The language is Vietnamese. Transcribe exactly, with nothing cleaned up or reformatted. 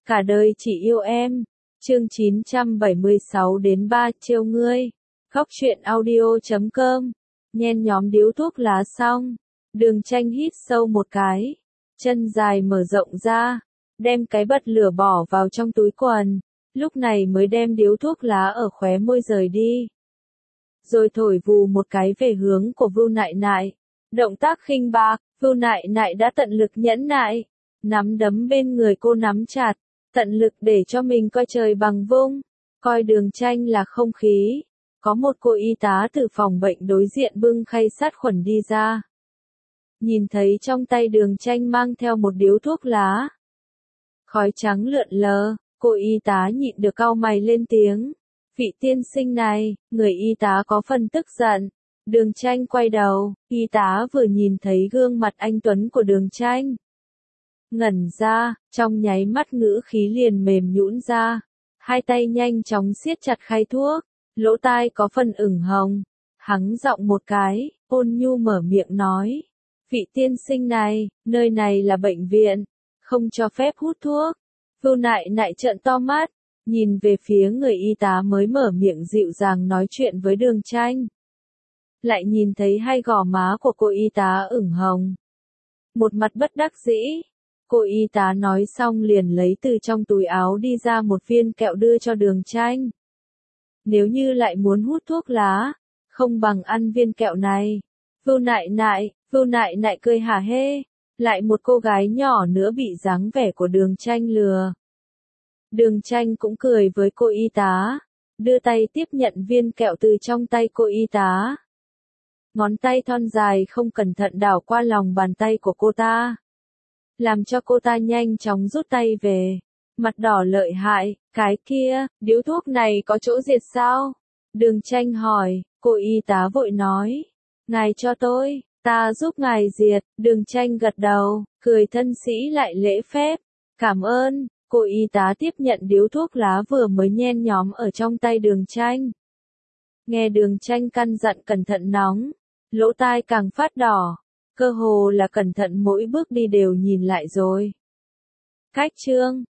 Cả đời chỉ yêu em. Chương chín trăm bảy mươi sáu đến ba trêu ngươi. Góc truyện audio chấm com. Nhen nhóm điếu thuốc lá xong. Đường Tranh hít sâu một cái. Chân dài mở rộng ra. Đem cái bật lửa bỏ vào trong túi quần. Lúc này mới đem điếu thuốc lá ở khóe môi rời đi. Rồi thổi vù một cái về hướng của Vưu Nại Nại. Động tác khinh bạc, Vưu Nại Nại đã tận lực nhẫn nại. Nắm đấm bên người cô nắm chặt. Tận lực để cho mình coi trời bằng vung. Coi Đường Tranh là không khí. Có một cô y tá từ phòng bệnh đối diện bưng khay sát khuẩn đi ra. Nhìn thấy trong tay Đường Tranh mang theo một điếu thuốc lá. Khói trắng lượn lờ, cô y tá nhịn được cau mày lên tiếng. Vị tiên sinh này, người y tá có phần tức giận. Đường Tranh quay đầu, y tá vừa nhìn thấy gương mặt anh tuấn của Đường Tranh. Ngẩn ra, trong nháy mắt ngữ khí liền mềm nhũn ra. Hai tay nhanh chóng siết chặt khay thuốc, lỗ tai có phần ửng hồng. Hắng giọng một cái, ôn nhu mở miệng nói. Vị tiên sinh này, nơi này là bệnh viện, không cho phép hút thuốc. Vưu Nại Nại trợn to mắt, nhìn về phía người y tá mới mở miệng dịu dàng nói chuyện với Đường Tranh. Lại nhìn thấy hai gò má của cô y tá ửng hồng. Một mặt bất đắc dĩ. Cô y tá nói xong liền lấy từ trong túi áo đi ra một viên kẹo đưa cho Đường Tranh. Nếu như lại muốn hút thuốc lá, không bằng ăn viên kẹo này. Vưu Nại Nại, Vưu Nại Nại cười hả hê. Lại một cô gái nhỏ nữa bị dáng vẻ của Đường Tranh lừa. Đường Tranh cũng cười với cô y tá, đưa tay tiếp nhận viên kẹo từ trong tay cô y tá. Ngón tay thon dài không cẩn thận đảo qua lòng bàn tay của cô ta. Làm cho cô ta nhanh chóng rút tay về. Mặt đỏ lợi hại, cái kia, điếu thuốc này có chỗ diệt sao? Đường Tranh hỏi, cô y tá vội nói. Ngài cho tôi, ta giúp ngài diệt. Đường Tranh gật đầu, cười thân sĩ lại lễ phép. Cảm ơn, cô y tá tiếp nhận điếu thuốc lá vừa mới nhen nhóm ở trong tay Đường Tranh. Nghe Đường Tranh căn dặn cẩn thận nóng, lỗ tai càng phát đỏ. Cơ hồ là cẩn thận mỗi bước đi đều nhìn lại rồi. Cách chương